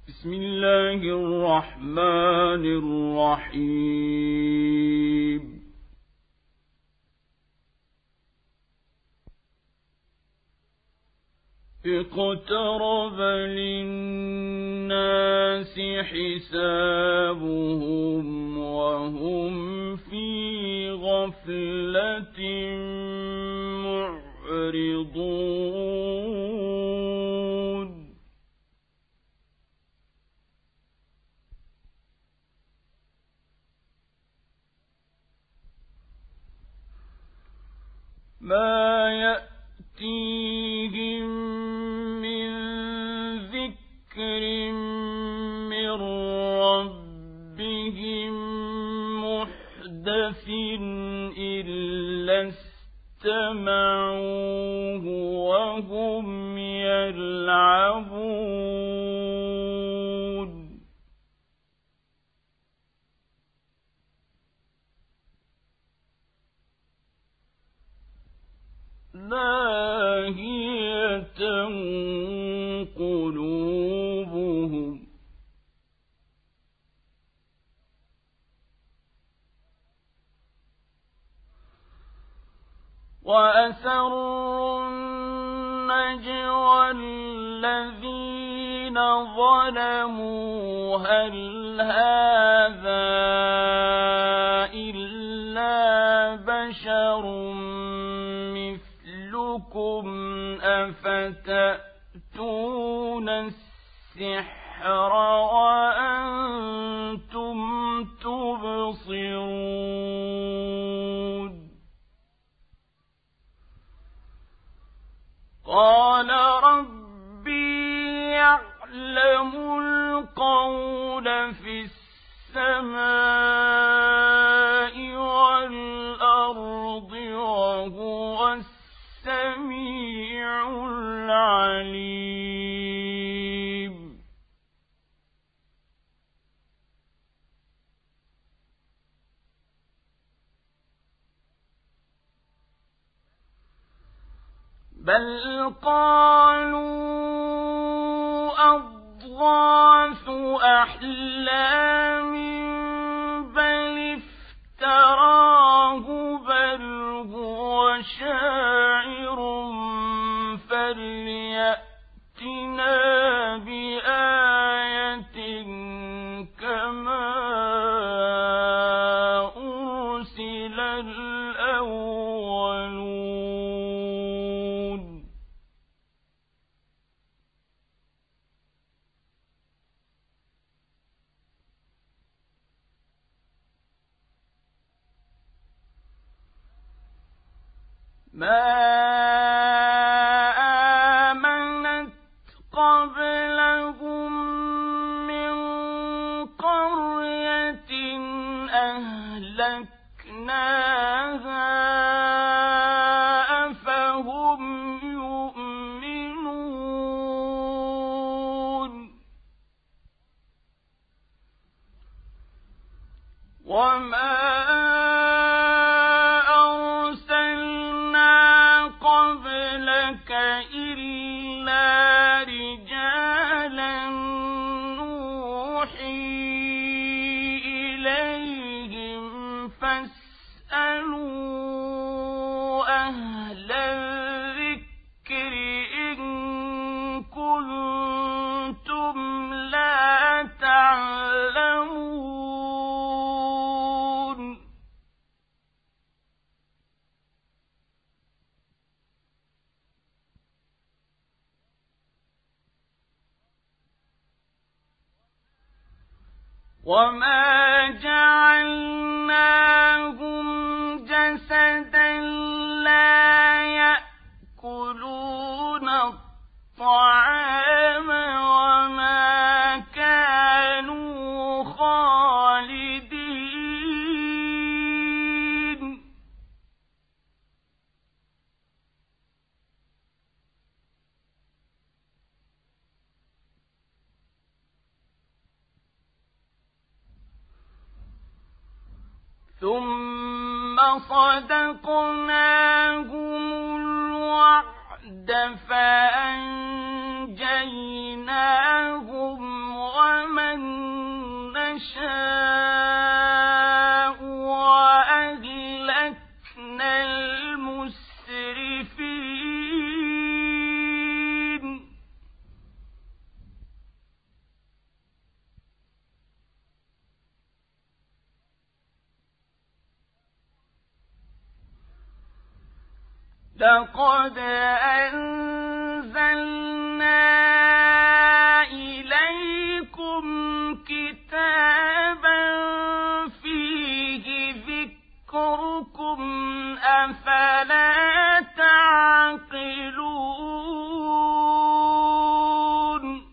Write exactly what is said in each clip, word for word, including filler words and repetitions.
بسم الله الرحمن الرحيم اقترب للناس حسابهم وهم في غفلة معرضون ما يأتيهم من ذكر من ربهم محدث إلا استمعوه وهم يلعبون لاهية قلوبهم وأسروا النجوى الذين ظلموا هل هذا إلا بشر مثلكم أفتأتون السحر وأنتم تبصرون قال ربي يعلم القول في السماء والأرض وهو السميع العليم بل قالوا أضغاث أحلام بل افتراه بل هو شاعر فليأتنا بآية كما أرسل الأولون ما آمنت قبلهم من قرية أهلكناها أفهم يؤمنون وما إلا رجالا نوحي إليهم فاسألوا أهل الذكر إن كنتم لا تعلمون وما جعلناهم جسدا لا يأكلون الطعام وما كانوا خالدين ثم صدقناهم الوعد فأنجيناهم نشاء وأهلكنا المسرفين لقد أنزلنا إليكم كتابا فيه ذكركم أفلا تعقلون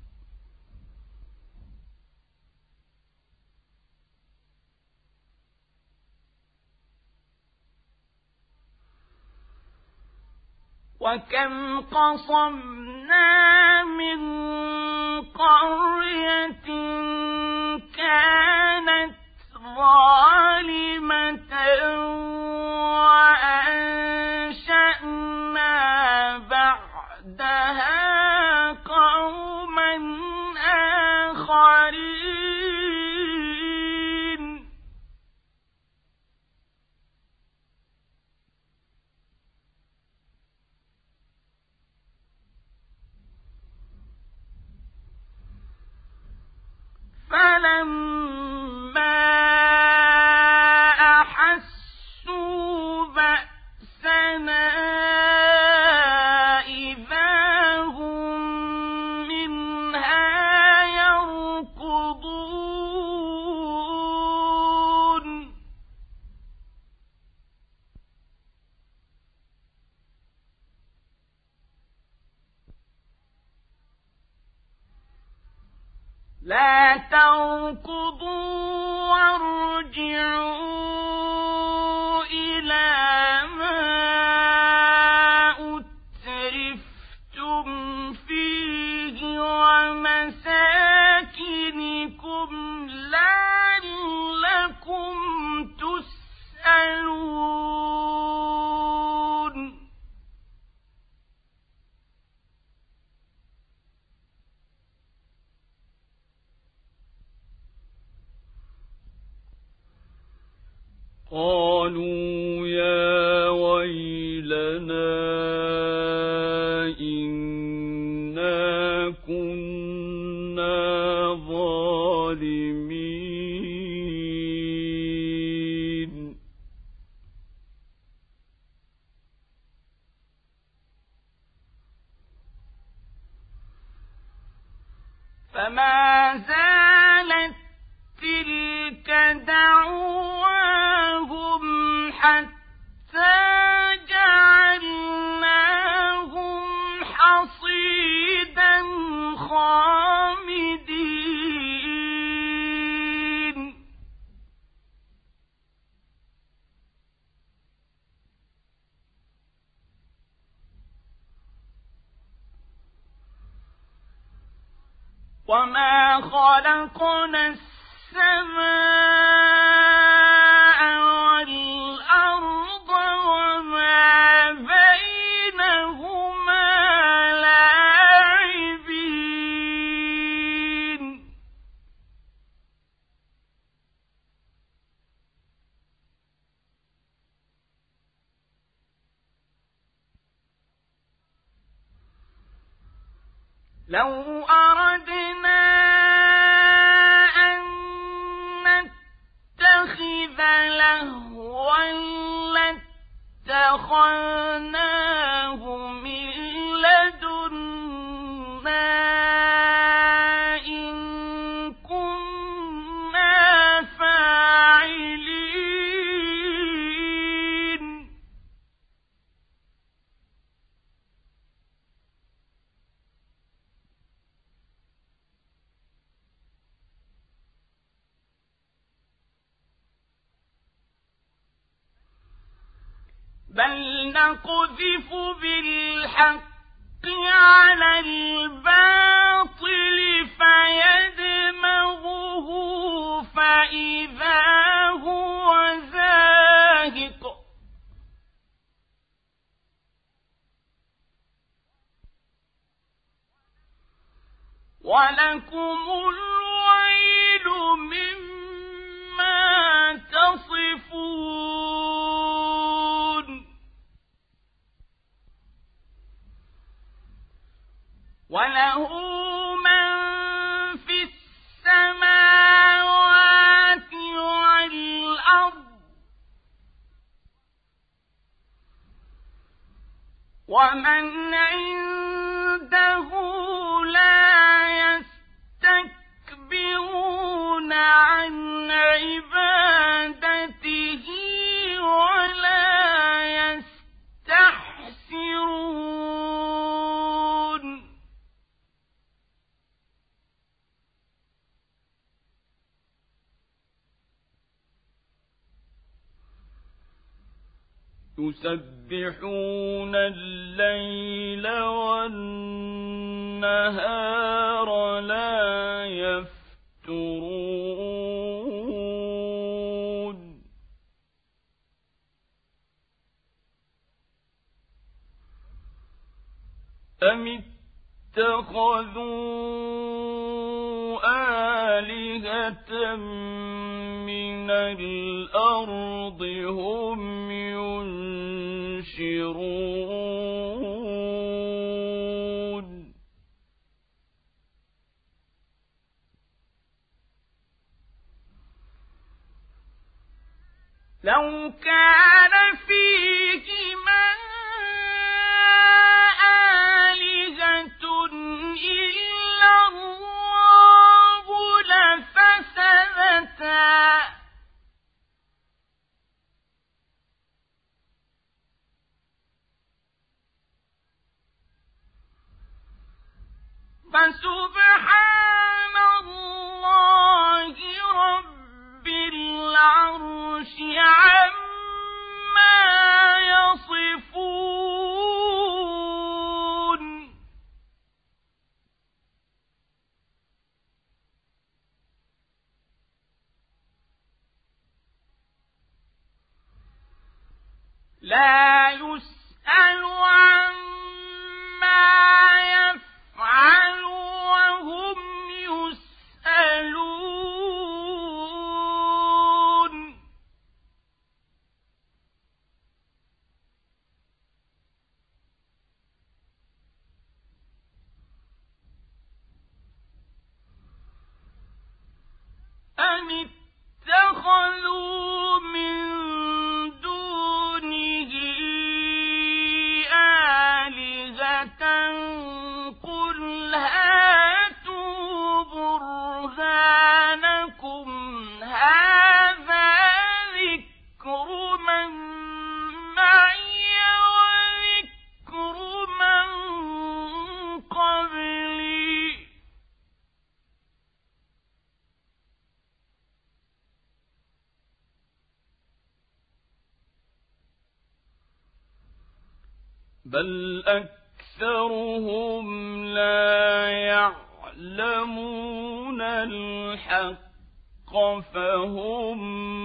وكم قصمنا من قرية كانت ظالمة وأنشأنا بعدها قوما آخرين فلما أحسوا بأسنا إذا هم منها يركضون لا تركضوا وارجعوا إلى ما أترفتم فيه ومساكنكم لعلكم تسألون قالوا يا ويلنا إنا كنا ظالمين فما زالت تلك دعواهم حتى جعلناهم حصيدا خامدين وما خلقنا السماء والأرض وما بينهما لاعبين لو أردنا أن نتخذ لهوا لاتخذناه من لدنا إن كنا فاعلين بل نقذف بالحق على الباطل فيدمغه فإذا هو زاهق ولكم الويل من له من في السماوات والأرض ومن عنده لا يستكبرون عن عبادته ولا يستحسرون يسبحون الليل والنهار لا يفترون أم اتخذوا آلهة من الأرض هم ينشرون لو كان فيهما آلهة إلا الله لفسدتا فسبحان الله رب العرش عما يصفون لا يسأل عما يفعل وهم يسألون أم اتخذوا من دونه آلهة قل هاتوا برهانكم هذا ذكر من معي وذكر من قبلي بل أكثرهم لا يعلمون الحق فهم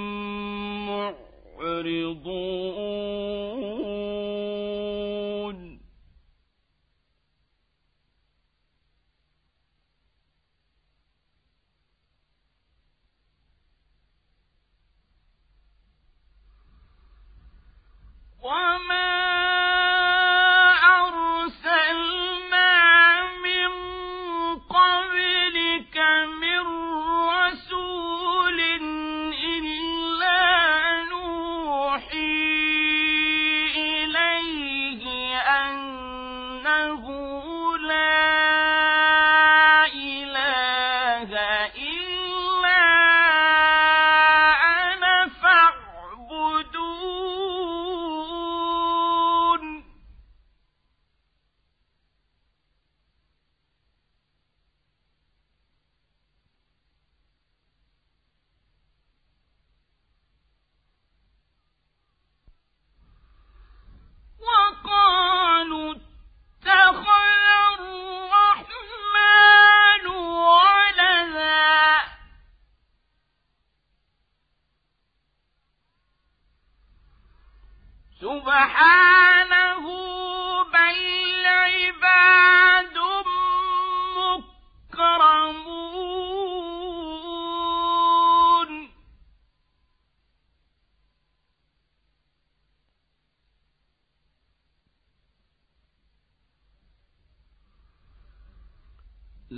معرضون وما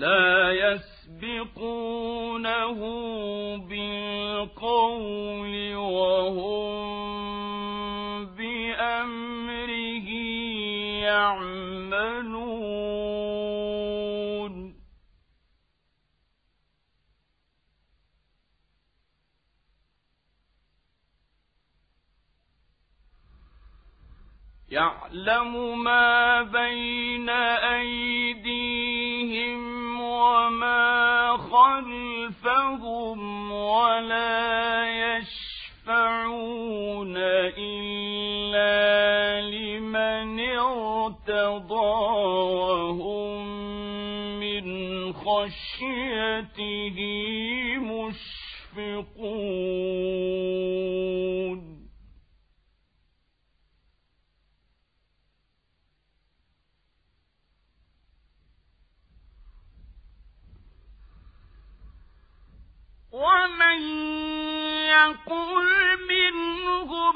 لا يسبقونه بالقول وهم بأمره يعملون يعلم ما بين أيديهم وما خلفهم ولا يشفعون إلا لمن ارتضى وهم من خشيته مشفقون ومن يقل منهم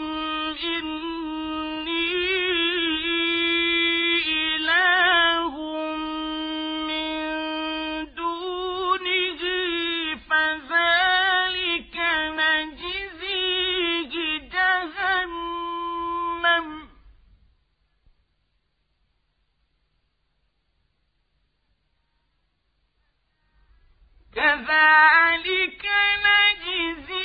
إني إله من دونه فذلك نجزيه جهنم كذلك نجزي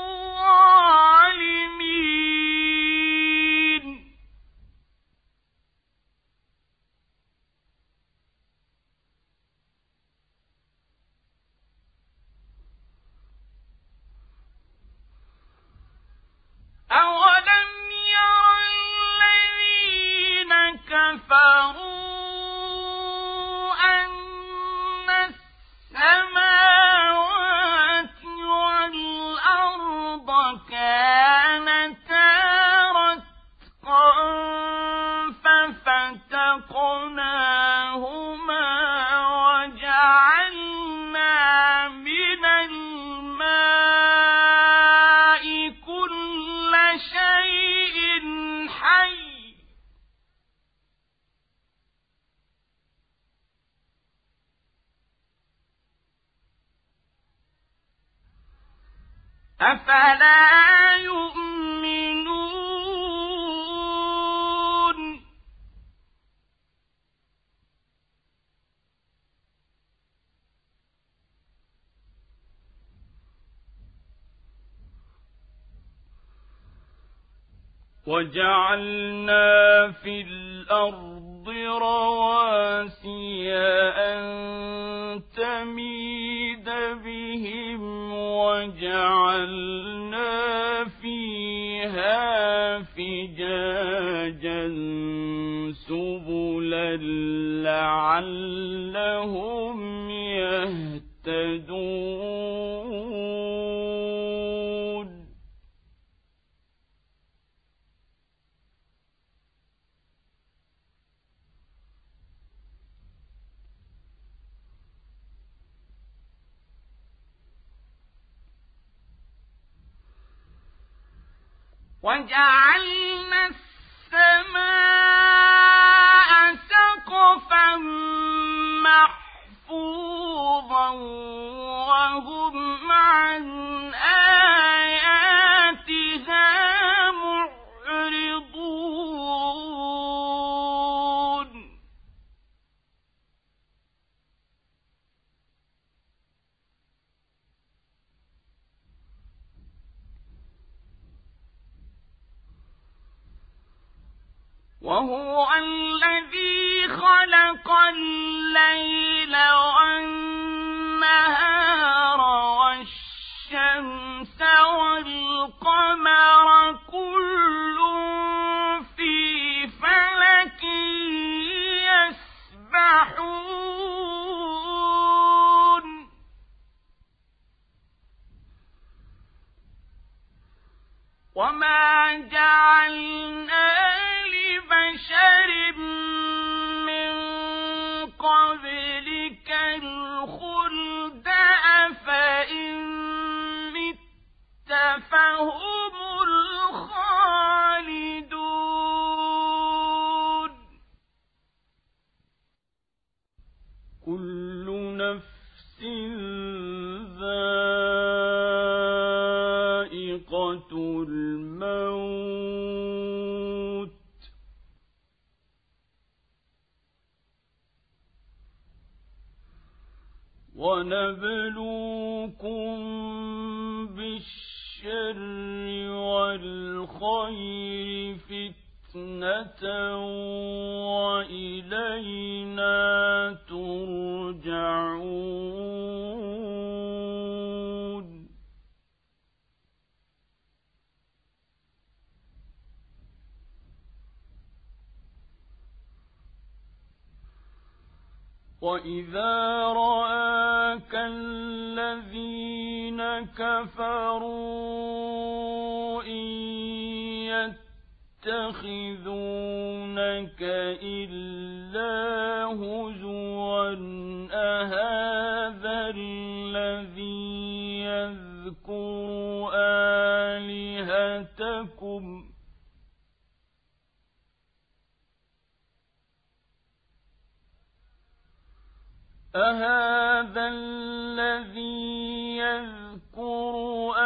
الظالمين أولم ير الذين كفروا أن السماوات والأرض كانتا رتقا ففتقناهما وجعلنا من الماء كل شيء حي أفلا يؤمنون وجعلنا في الأرض رواسي أن تميد بهم وجعلنا فيها فجاجا سبلا لعلهم يهتدون وجعلنا السماء سقفا محفوظا وهم عن آياتها معرضون وهو الذي خلق الليل والنهار والشمس والقمر كل في فلك يسبحون وما جعلنا بشر من قبلك الخلد أفإن مت فهم الخالدون كل نفس ذائقة الموت ونبلوكم بالشر والخير فتنة وإلينا ترجعون. وَإِذَا رَآكَ الَّذِينَ كَفَرُوا إِن يَتَّخِذُونَكَ إِلَّا هُزُوًا أَهَذَا الَّذِي يَذْكُرُ آلِهَتَكُمْ أَهَذَا الَّذِي يَذْكُرُ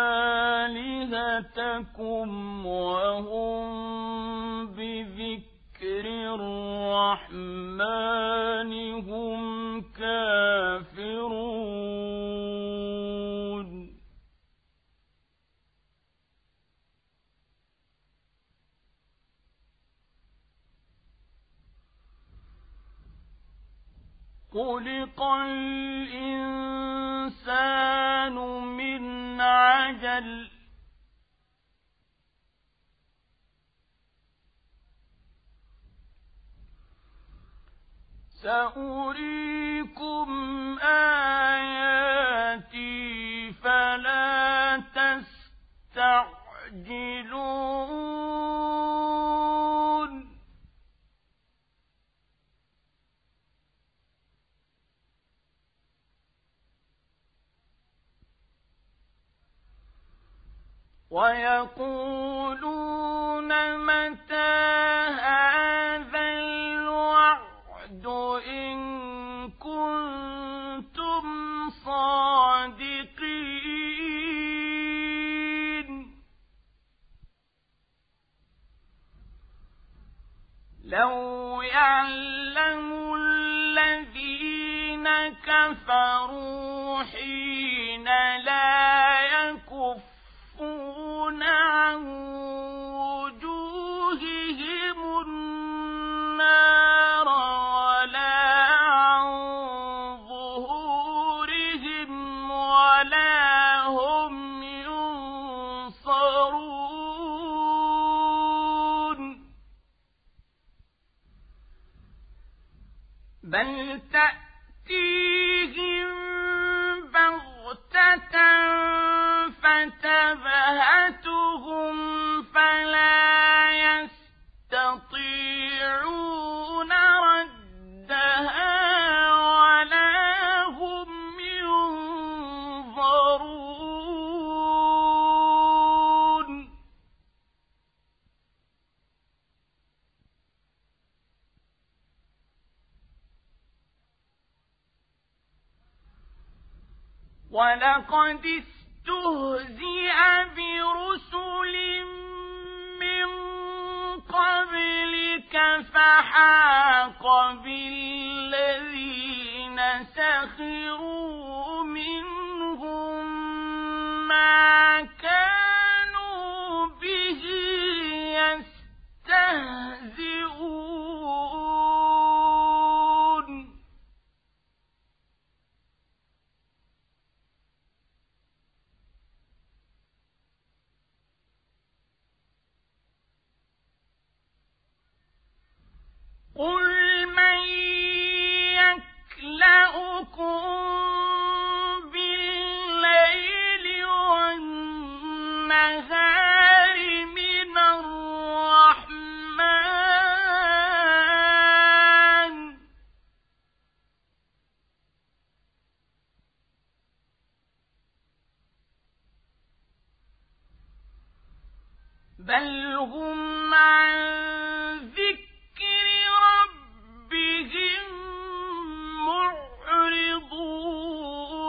آلِهَتَكُمْ وَهُمْ بِذِكْرِ الرَّحْمَنِ هُمْ كَافِرُونَ. خُلِقَ الْإِنسَانُ مِنْ عَجَلٍ ۚ سَأُرِيكُمْ آيَاتِي فَلَا تَسْتَعْجِلُونِ. وَيَقُولُونَ مَتَى هَٰذَا الْوَعْدُ إِن كُنتُمْ صَادِقِينَ. لَوْ يَعْلَمُ الَّذِينَ كَفَرُوا حِينَ لَا يَكُفُّونَ عَن وُجُوهِهِمُ النَّارَ وَلَا عَن ظُهُورِهِمْ وَلَا هُمْ يُنصَرُونَ. بَلْ تَأْتِيهِم بَغْتَةً فَتَبْهَتُهُمْ فَلَا يَسْتَطِيعُونَ رَدَّهَا وَلَا هُمْ يُنظَرُونَ. وَلَقَدِ اسْتُهْزِئَ بِرُسُلٍ مِّن قَبْلِكَ فَحَاقَ بِالَّذِينَ سَخِرُوا مِنْهُم مَّا كَانُوا بِهِ يَسْتَهْزِئُونَ. قُلْ مَن يَكْلَؤُكُم بِاللَّيْلِ وَالنَّهَارِ مِنَ الرَّحْمَٰنِ ۗ بَلْ هُمْ عَن ذِكْرِ رَبِّهِم مُّعْرِضُونَ.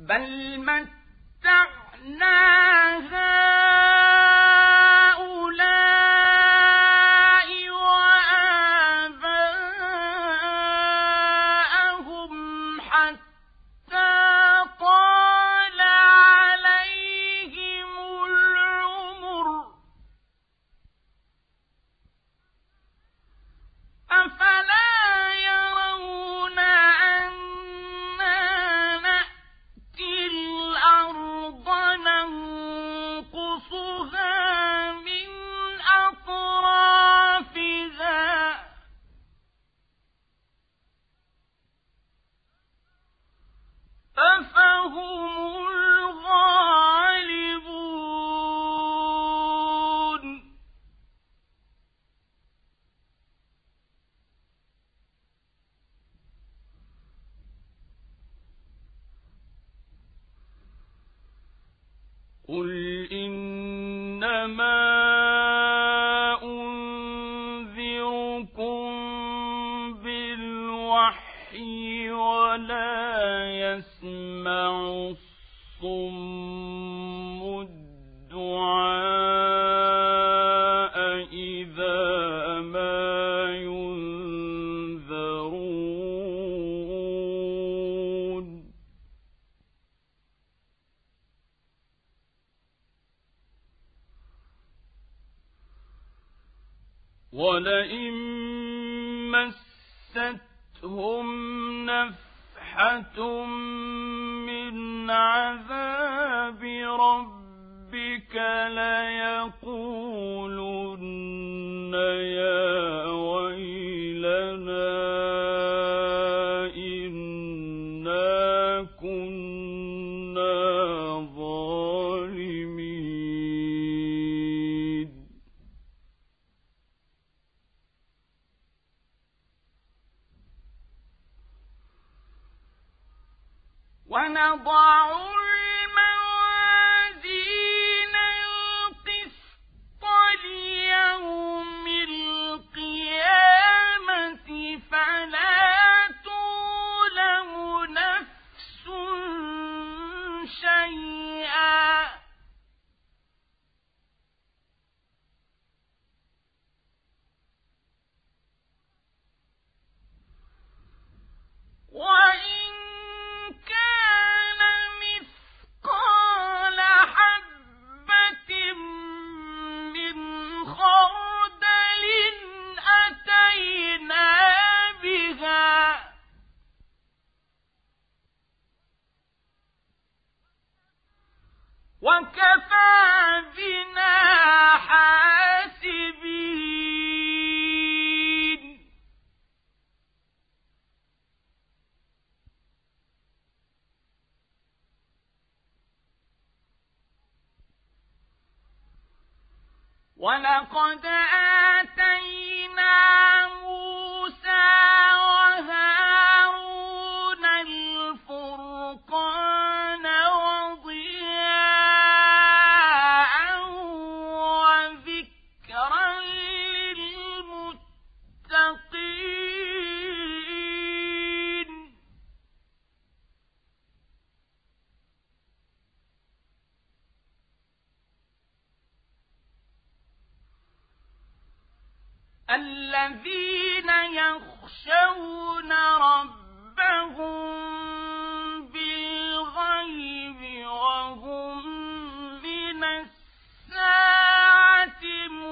بل متعنا هؤلاء وآباءهم حتى طال عليهم العمر أفلا يرون أنا نأتي الأرض ننقصها من أطرافها أفهم الغالبون قل إنما أنذركم بالوحي ولا يسمع الصم الدعاء إذا ما ينذرون ولئن مستهم نفحة من عذاب ربك ليقولن يا ويلنا إنا كنا ظالمين ونضع الموازين القسط ليوم القيامة فلا تظلم نفس شيئا وإن كان مثقال حبة من خردل أتينا بها وكفى بنا حاسبين ولقد آتينا موسى وهارون الفرقان وضياء وذكرا للمتقين الذين يخشون ربهم بالغيب وهم من الساعة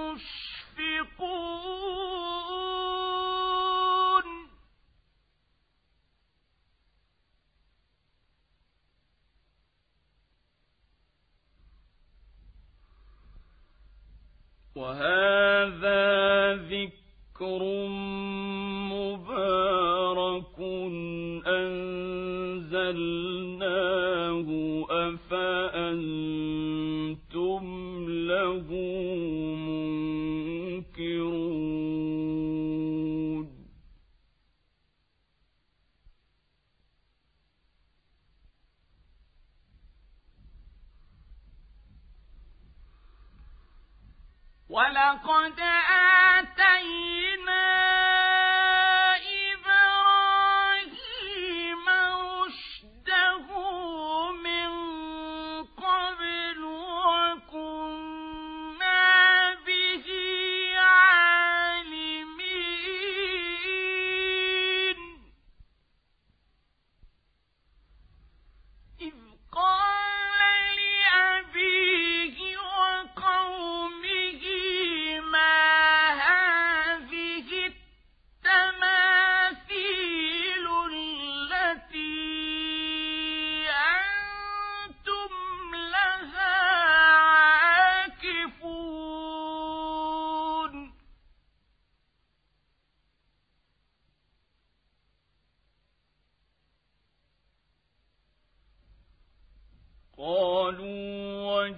مشفقون وهذا ذكر مبارك أنزلناه أفأنتم له منكرون ولقد آتينا إبراهيم رشده من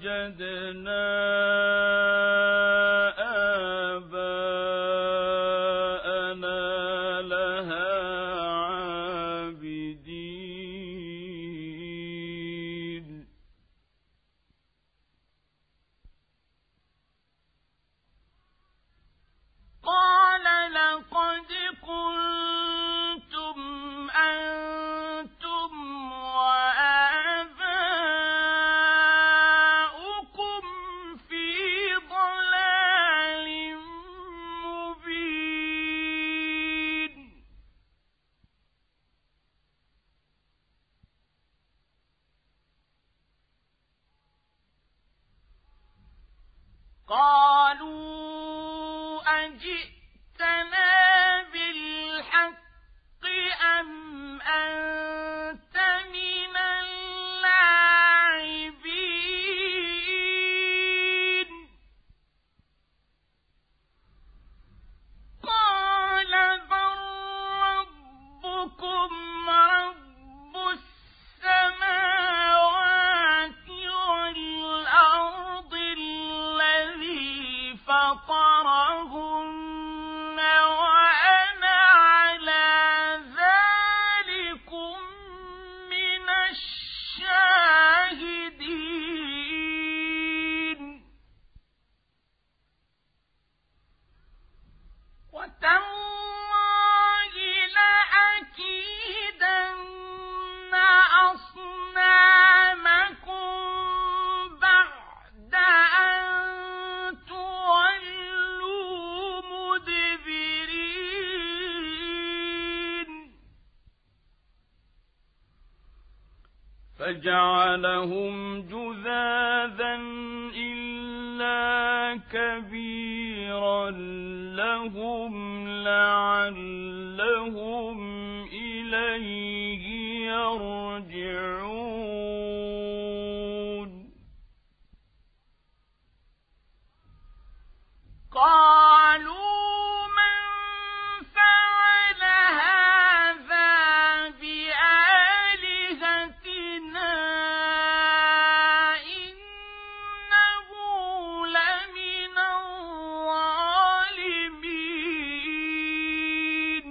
وجدنا آباءنا لها عابدين قال لقد كنتم أنتم وآباؤكم في ضلال مبين قالوا أجئتنا بالحق أم أنت من اللاعبين قال بل ربكم رب السماوات والأرض الذي فطرهن وأنا على ذلكم من الشاهدين وتالله لأكيدن أصنامكم بعد أن تولوا مدبرين فجعلهم جذاذا إلا كبيرا لهم لعلهم إليه يرجعون قالوا من فعل هذا بآلهتنا إنه لمن الظالمين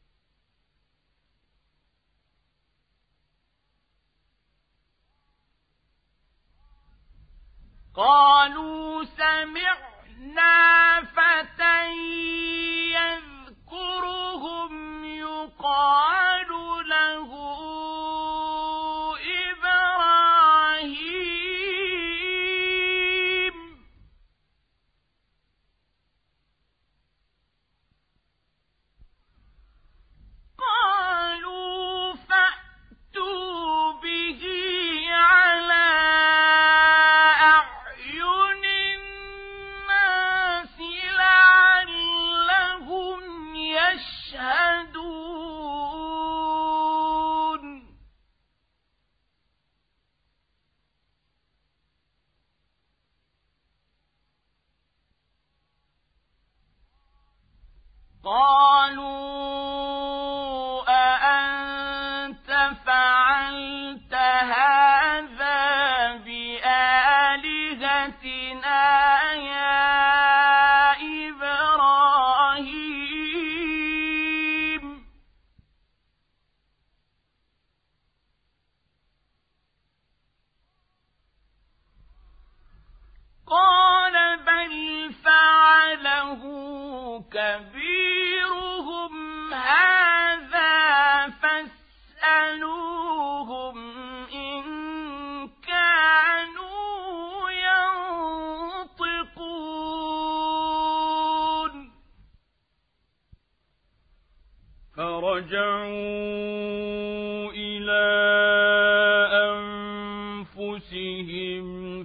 قالوا سمعنا فتى يذكرهم يقال له إبراهيم قالوا فأتوا به على أعين الناس لعلهم يشهدون قالوا أأنت فعلت هذا بآلهتنا يا إبراهيم قال بل فعله كبيرهم هذا فاسألوهم إن كانوا ينطقون فرجعوا إلى أنفسهم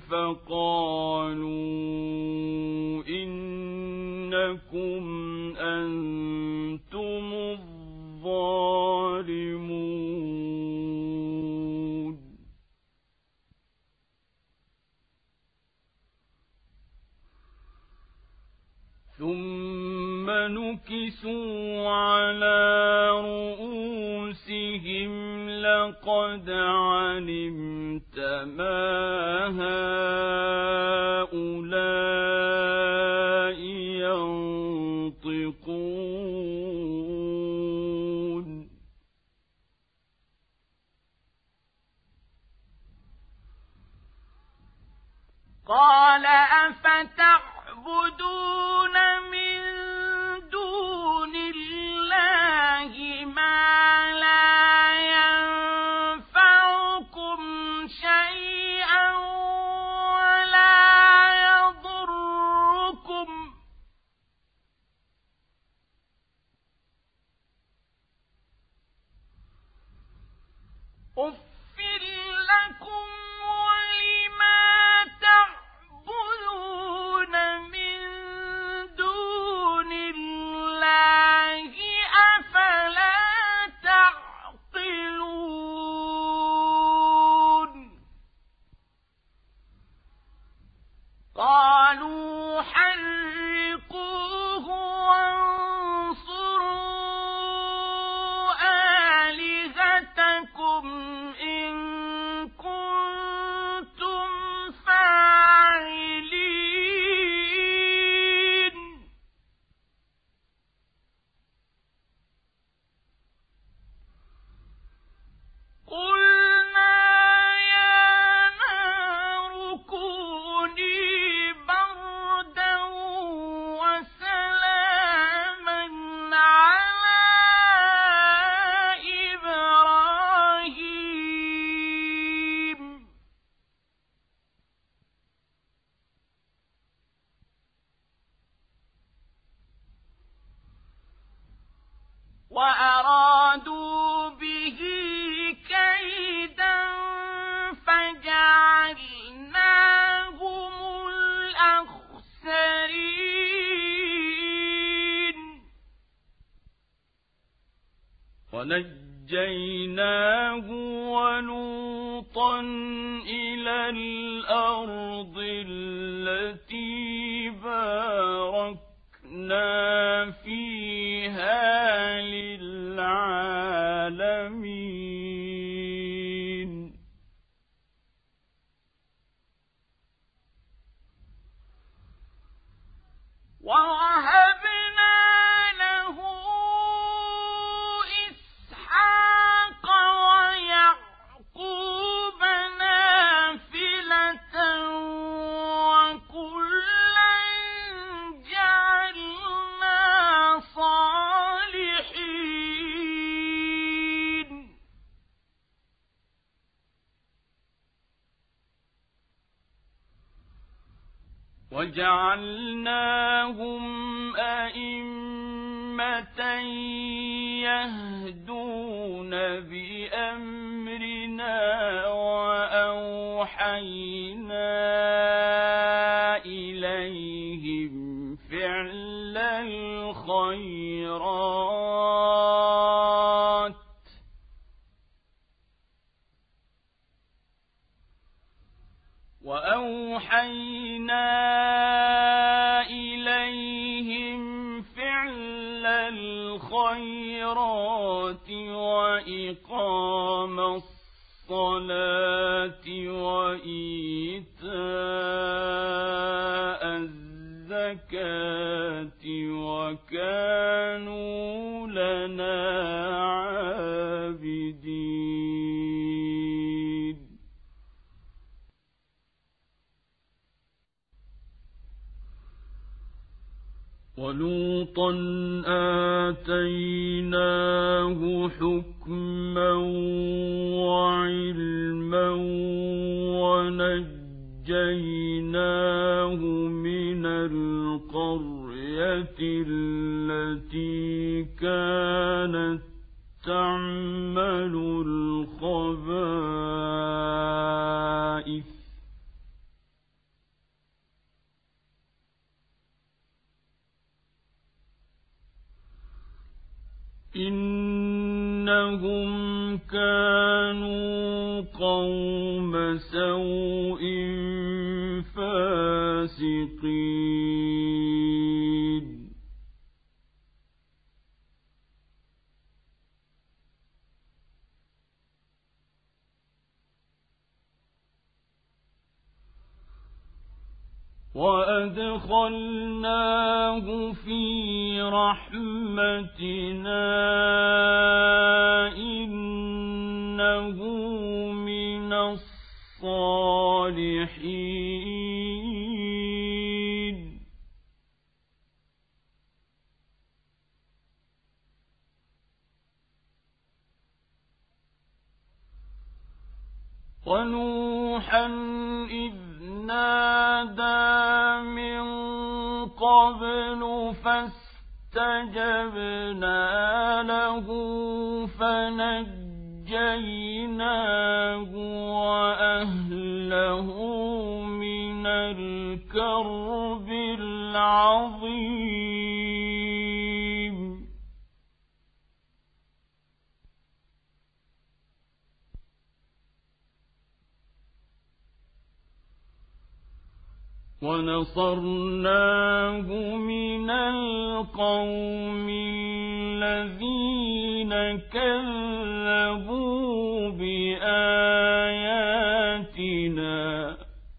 فقالوا إنكم أنتم الظالمون ثم فنكسوا على رؤوسهم لقد علمت ما هؤلاء ينطقون قال أفتعبدون من دون الله ما لا ينفعكم شيئا ولا يضركم أف لكم ولما تعبدون من دون الله أفلا تعقلون قالوا حرقوه وانصروا آلهتكم إن كنتم فاعلين قلنا يا نار كوني بردا وسلاما على إبراهيم وأرادوا به كيدا فجعلناهم الأخسرين ونجيناه ولوطا إلى الأرض التي باركنا فيها للعالمين ووهبنا له إسحاق ويعقوب نافلة وكلا جعلنا صالحين وجعلناهم أئمة يهدون بأمرنا وأوحينا إليهم فعل الخيرات وأوحينا إليهم فعل الخيرات وإقام الصلاة وإيتاء الزكاة وكانوا لنا عابدين ولوطا آتيناه حكما وعلما ونجيناه من القرية التي كانت تعمل الخبائث إنهم كانوا قوم سوء فاسقين وأدخلناه في رحمتنا إنه من الصالحين. ونوحا إذ نادى من قبل فاستجبنا له فنجيناه وأهله من الكرب العظيم. ونصرناه من القوم الذين كذبوا بآياتنا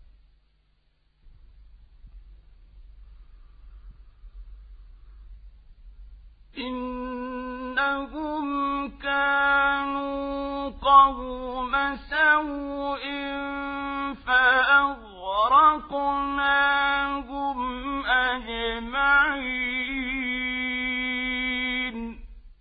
إنهم كانوا قوم سوء فأغرقناهم أجمعين.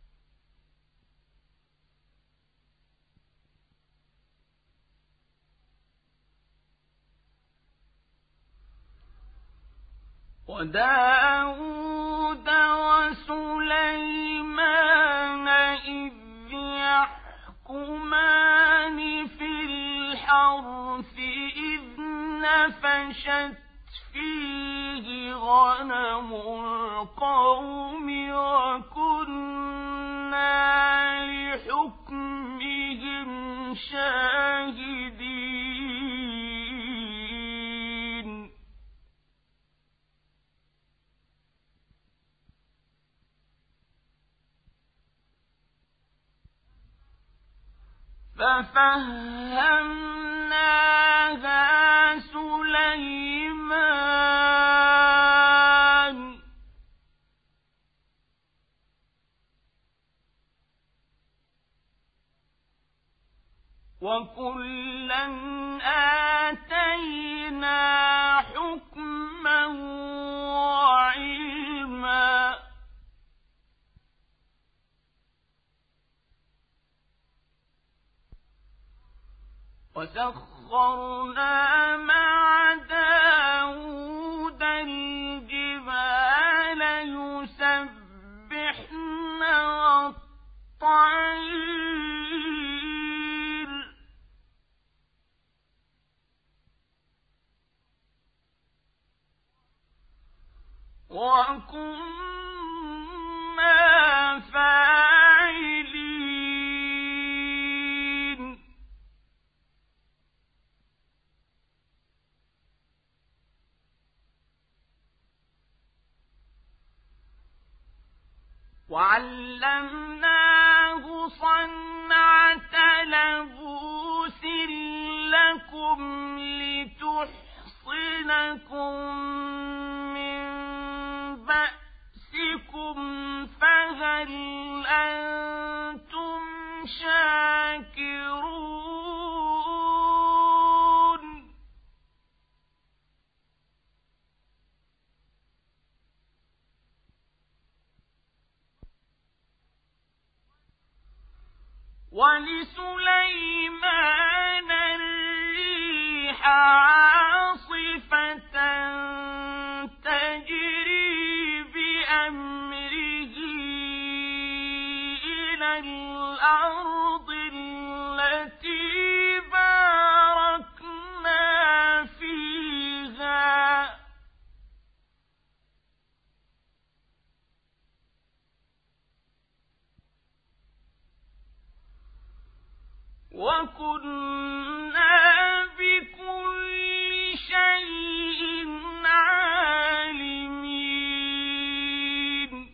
وداود وسليمان إذ يحكمان في الحرث إذ نفشت فيه غنم القوم وكنا لحكمهم شاهدين. ففهمناها سليمان وكلا آتينا حكما وعلما وسخرنا مع داود الجبال يسبحن والطير وكنا فاعلين. وعلمناه صنعة لبوس لكم لتحصنكم من بأسكم فهل أنتم شاكرون. ولسليمان الريح عاصفة تجري بأمره إلى الأرض التي باركنا فيها وكنا بكل شيء عالمين.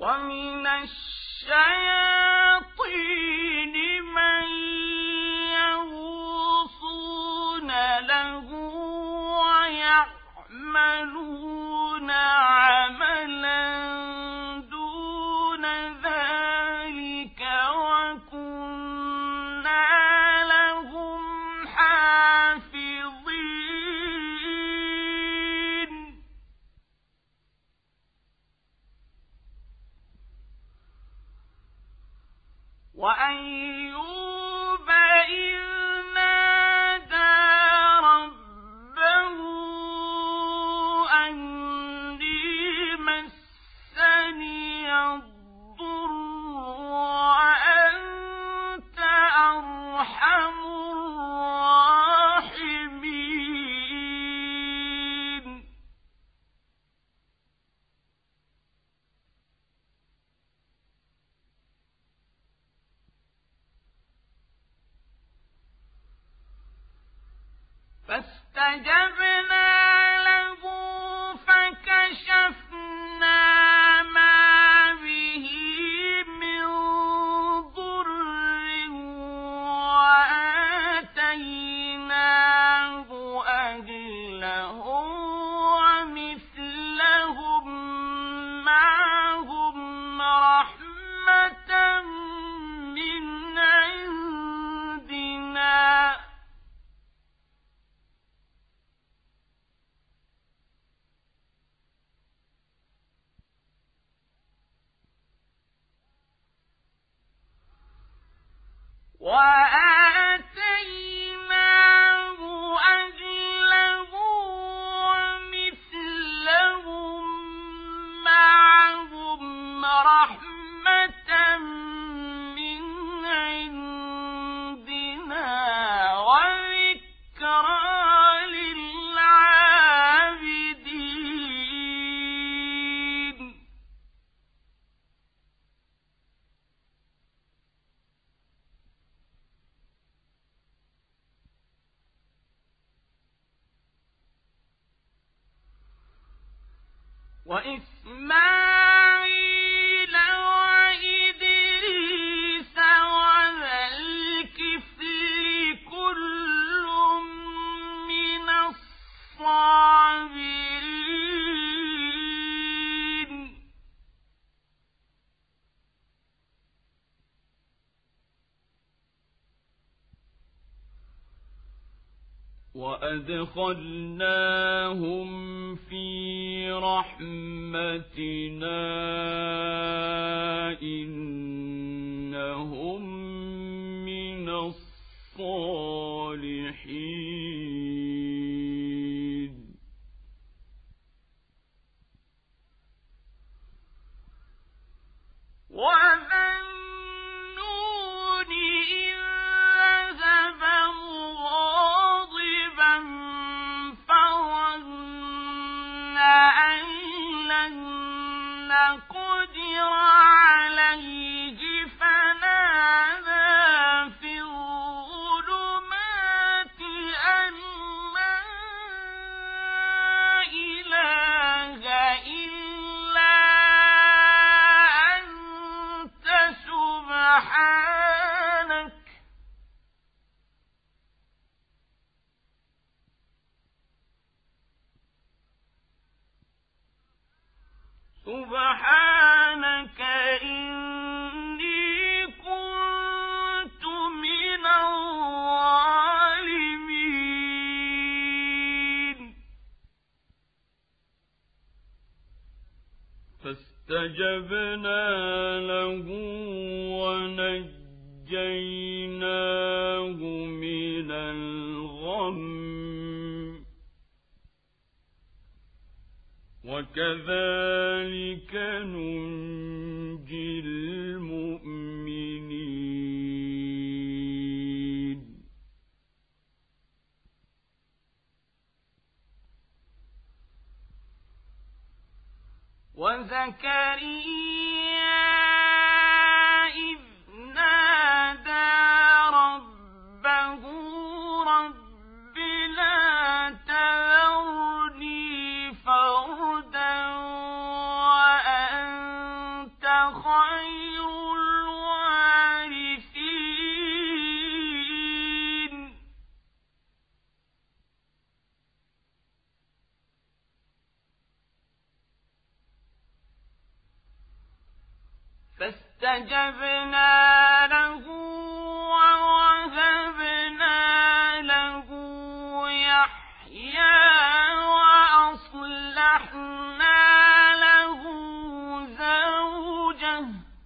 ومن الشياطين من يغوصون له ويعملون عملا دون ذلك وكنا لهم حافظين وأيوب إذ نادى ربه أني مسني الضر وأنت أرحم الراحمين فاستجبنا له فكشفنا ما به من ضر وآتيناه أهله ومثلهم معهم رحمة من عندنا وآتيناه أهله ومثلهم معهم رحمة من عندنا وذكرى للعابدين وإسماعيل وإدريس وذا الكفل كل من الصابرين وأدخلناهم في رحمتنا إنهم من الصالحين وذنون إذ ذهب مغاضبا فظن أن لن نقدر عليه فنادى في الظلمات أن لا إله إلا أنت سبحانك سبحانك إني كنت من الظالمين فاستجبنا له ونجيناه من الغم وكذلك ننجي المؤمنين وزكريا إذ نادى ربه رب لا تذرني فردا وأنت خير الوارثين فاستجبنا له ووهبنا له يحيى وأصلحنا له زوجه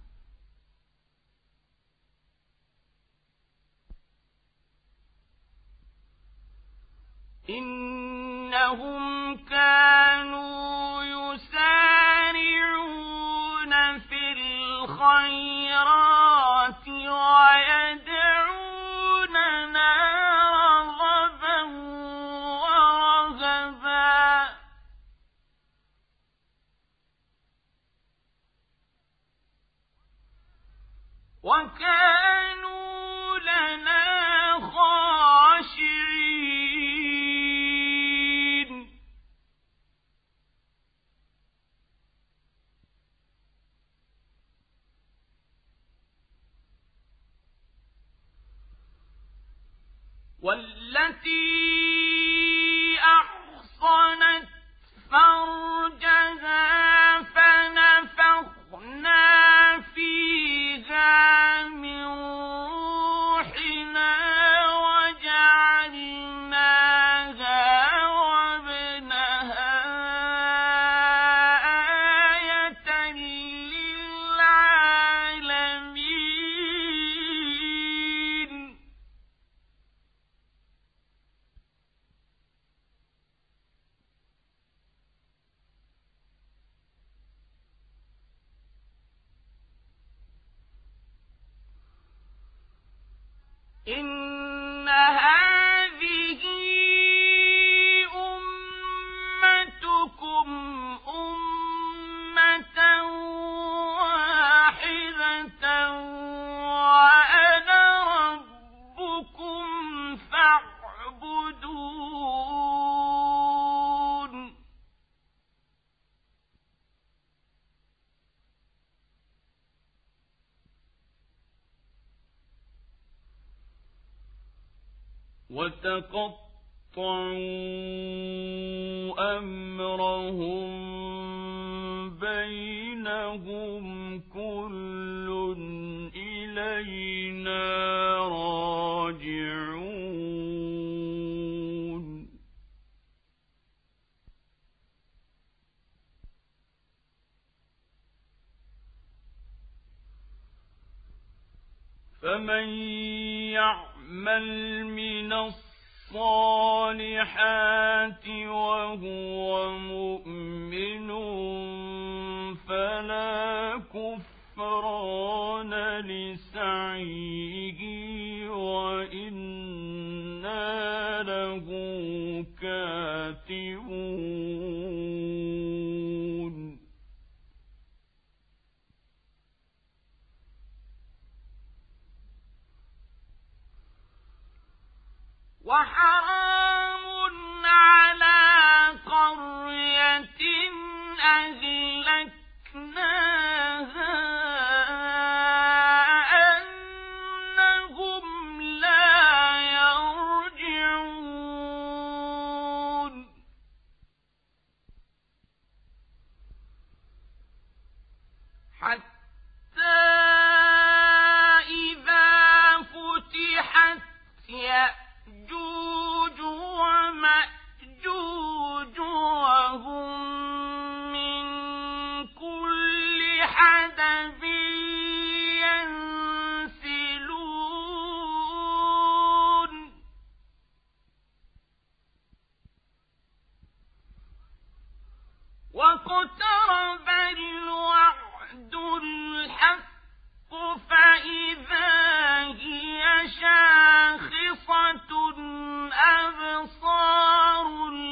إنهم كانوا يسارعون في الخيرات ويدعوننا رغبا ورهبا وكانوا لنا خاشعين والتي أحصنت فرجها فنفخنا فيها من روحنا وجعلناها وابنها آية للعالمين إن هذه أمتكم أمة واحدة وأنا ربكم فاعبدون وتقطعوا أمرهم بينهم كل إلينا راجعون فمن يعمل من الصالحات وهو مؤمن فلا كفران لسعيه وإنا له كاتبون وحرام على قرية أهلكناها أنهم لا يرجعون حتى إذا فتحت يأجوج ومأجوج وهم من كل حدب ينسلون واقترب الوعد الحق فإذا هي شاخصة أبصار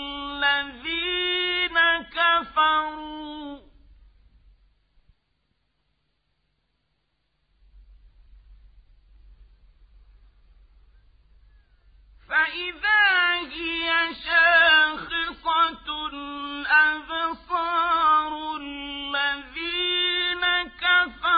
الذين كفروا فإذا هي شاخصة أبصار الذين كفروا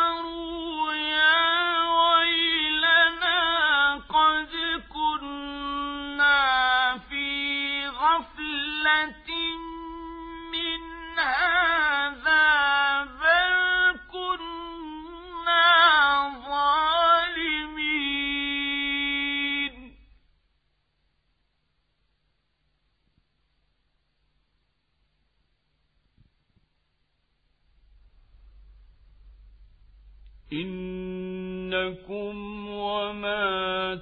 إنكم وما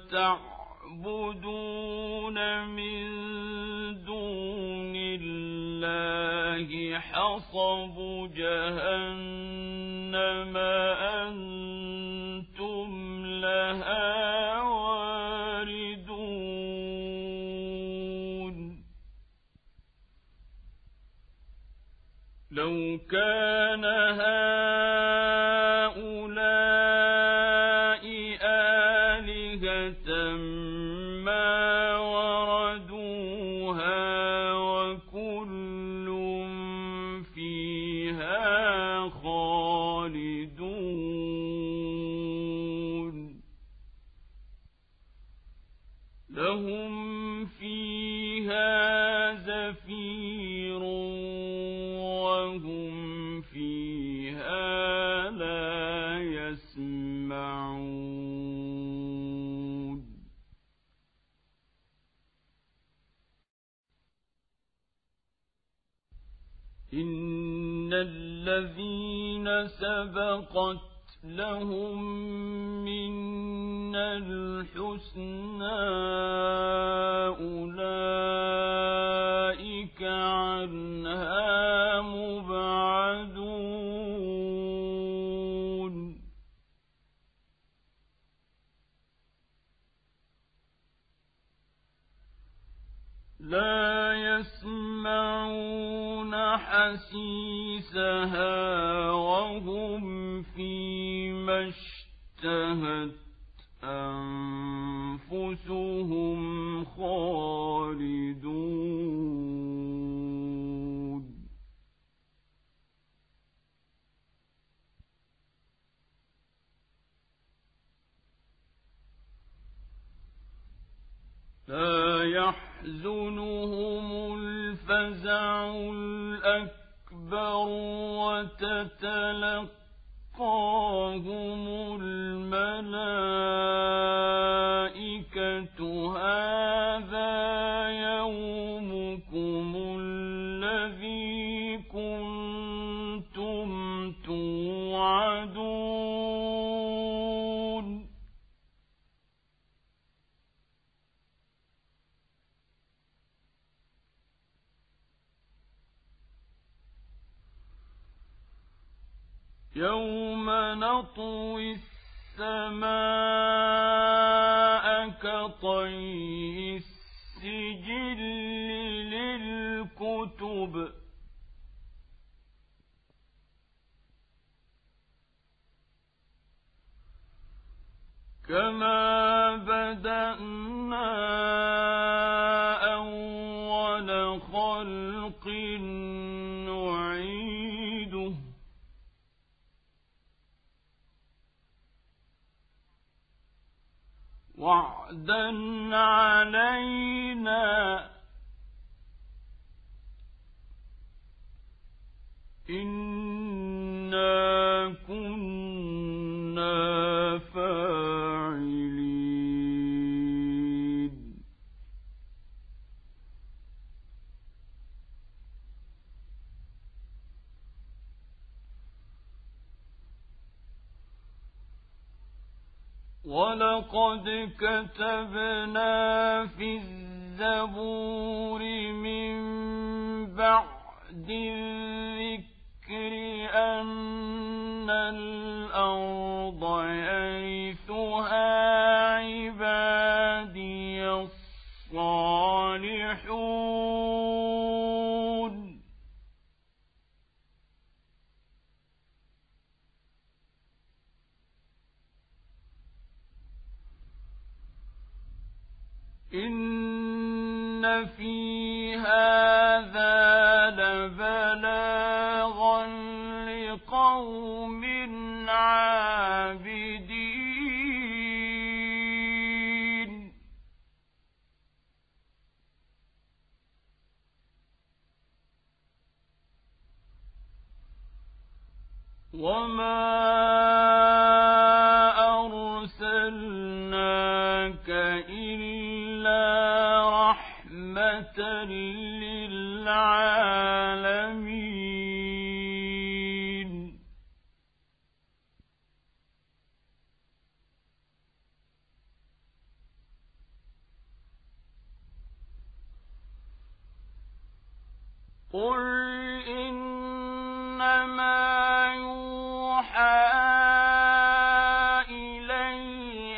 تعبدون من دون الله حصب جهنم أنتم لها واردون لو كان هؤلاء آلهة ما وردوها وكل فيها خالدون لهم فيها زفير وهم فيها لا يسمعون إن الذين سبقت لهم منا الحسنى أولئك عنها مبعدون لا يسمعون حسيسها وهم فيما اشتهت أنفسهم خالدون لا يحزنهم الفزع الأكبر وتتلقاهم الملائكة هذا يومكم الذي كنتم توعدون يوم نطوي السماء كطي السجل للكتب كما بدأنا أول خلق نعيده وعدا علينا إنا كنا فاعلين ولقد كتبنا في الزبور من بعد الذكر أن الأرض يرثها عبادي الصالحون إن في هذا لبلاغا لقوم عابدين وما أرسلناك إلا رحمة للعالمين. للعالمين. قل إنما يوحى إلي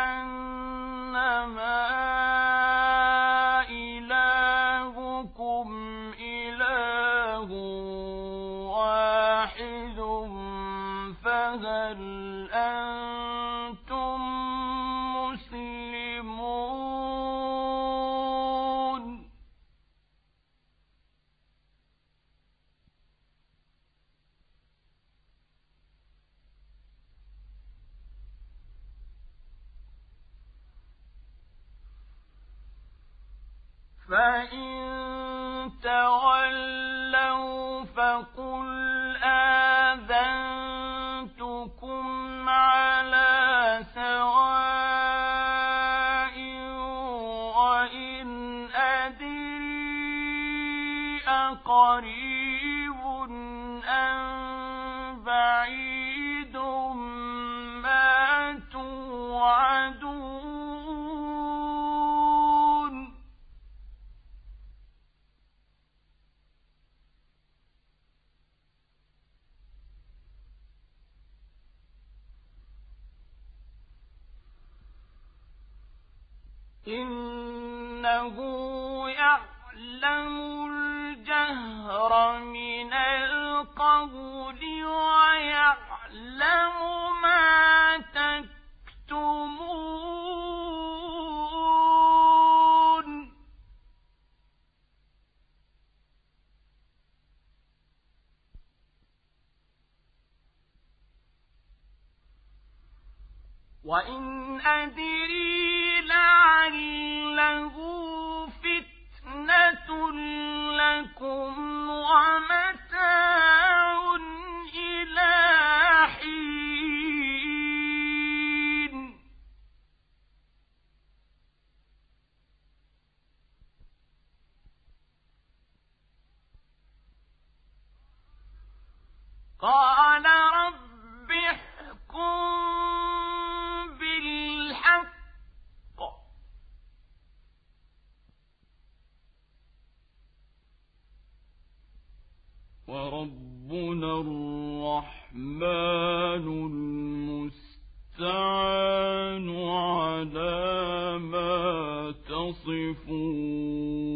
أنما إلهكم إله واحد فهل أنتم مسلمون فإن تولوا فقل آذنتكم على سواء وإن أدري أقريب أم بعيد ما توعدون إنه يعلم الجهر من القول ويعلم ما تكتمون وإن أدري لعله فتنة لكم ومتاع إلى حين قال رب احكم وربنا الرحمن المستعان على ما تصفون